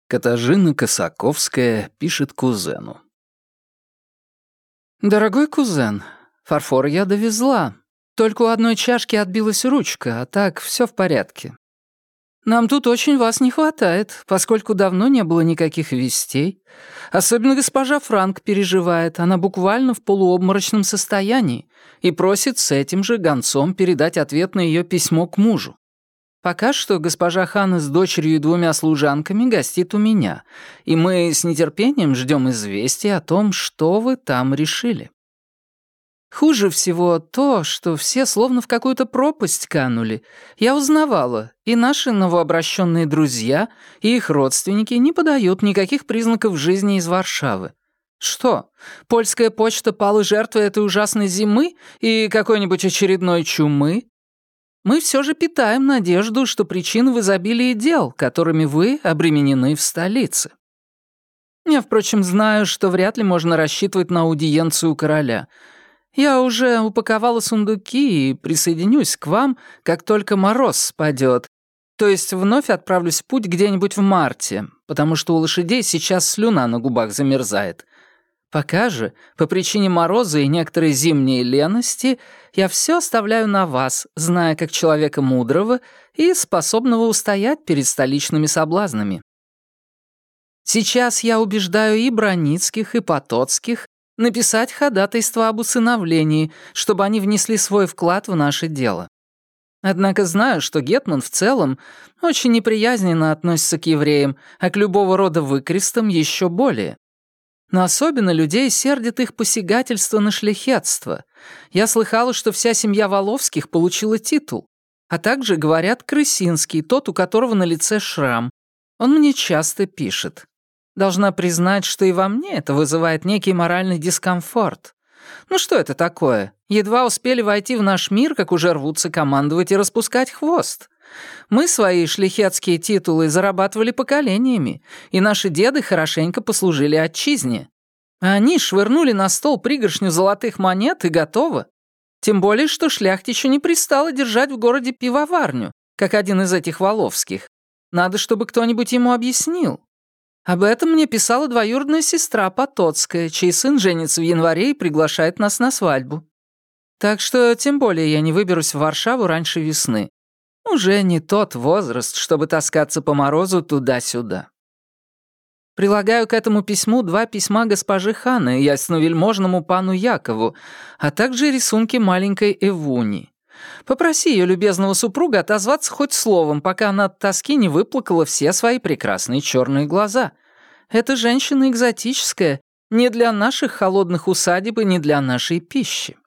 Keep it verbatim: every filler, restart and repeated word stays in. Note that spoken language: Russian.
Катажина Косаковская пишет кузену. «Дорогой кузен, фарфор я довезла. Только у одной чашки отбилась ручка, а так все в порядке. Нам тут очень вас не хватает, поскольку давно не было никаких вестей. Особенно госпожа Франк переживает, она буквально в полуобморочном состоянии и просит с этим же гонцом передать ответ на ее письмо к мужу. Пока что госпожа Ханна с дочерью и двумя служанками гостит у меня, и мы с нетерпением ждем известия о том, что вы там решили. Хуже всего то, что все словно в какую-то пропасть канули. Я узнавала, и наши новообращенные друзья, и их родственники не подают никаких признаков жизни из Варшавы. Что, польская почта пала жертвой этой ужасной зимы и какой-нибудь очередной чумы? Мы все же питаем надежду, что причина в изобилии дел, которыми вы обременены в столице. Я, впрочем, знаю, что вряд ли можно рассчитывать на аудиенцию короля. Я уже упаковала сундуки и присоединюсь к вам, как только мороз спадет. То есть вновь отправлюсь в путь где-нибудь в марте, потому что у лошадей сейчас слюна на губах замерзает. Пока же, по причине мороза и некоторой зимней лености, я все оставляю на вас, зная как человека мудрого и способного устоять перед столичными соблазнами. Сейчас я убеждаю и Броницких, и Потоцких написать ходатайство об усыновлении, чтобы они внесли свой вклад в наше дело. Однако знаю, что гетман в целом очень неприязненно относится к евреям, а к любого рода выкрестам еще более. Но особенно людей сердит их посягательство на шляхетство. Я слыхала, что вся семья Воловских получила титул. А также, говорят, Крысинский, тот, у которого на лице шрам. Он мне часто пишет. Должна признать, что и во мне это вызывает некий моральный дискомфорт. Ну что это такое? Едва успели войти в наш мир, как уже рвутся командовать и распускать хвост. Мы свои шляхетские титулы зарабатывали поколениями, и наши деды хорошенько послужили отчизне. А они швырнули на стол пригоршню золотых монет и готово. Тем более, что шляхтичу не пристало держать в городе пивоварню, как один из этих Воловских. Надо, чтобы кто-нибудь ему объяснил. Об этом мне писала двоюродная сестра Потоцкая, чей сын женится в январе и приглашает нас на свадьбу. Так что тем более я не выберусь в Варшаву раньше весны. Уже не тот возраст, чтобы таскаться по морозу туда-сюда. Прилагаю к этому письму два письма госпожи Ханны ясновельможному пану Якову, а также рисунки маленькой Эвуни. Попроси ее любезного супруга отозваться хоть словом, пока она от тоски не выплакала все свои прекрасные черные глаза. Эта женщина экзотическая, не для наших холодных усадеб и не для нашей пищи.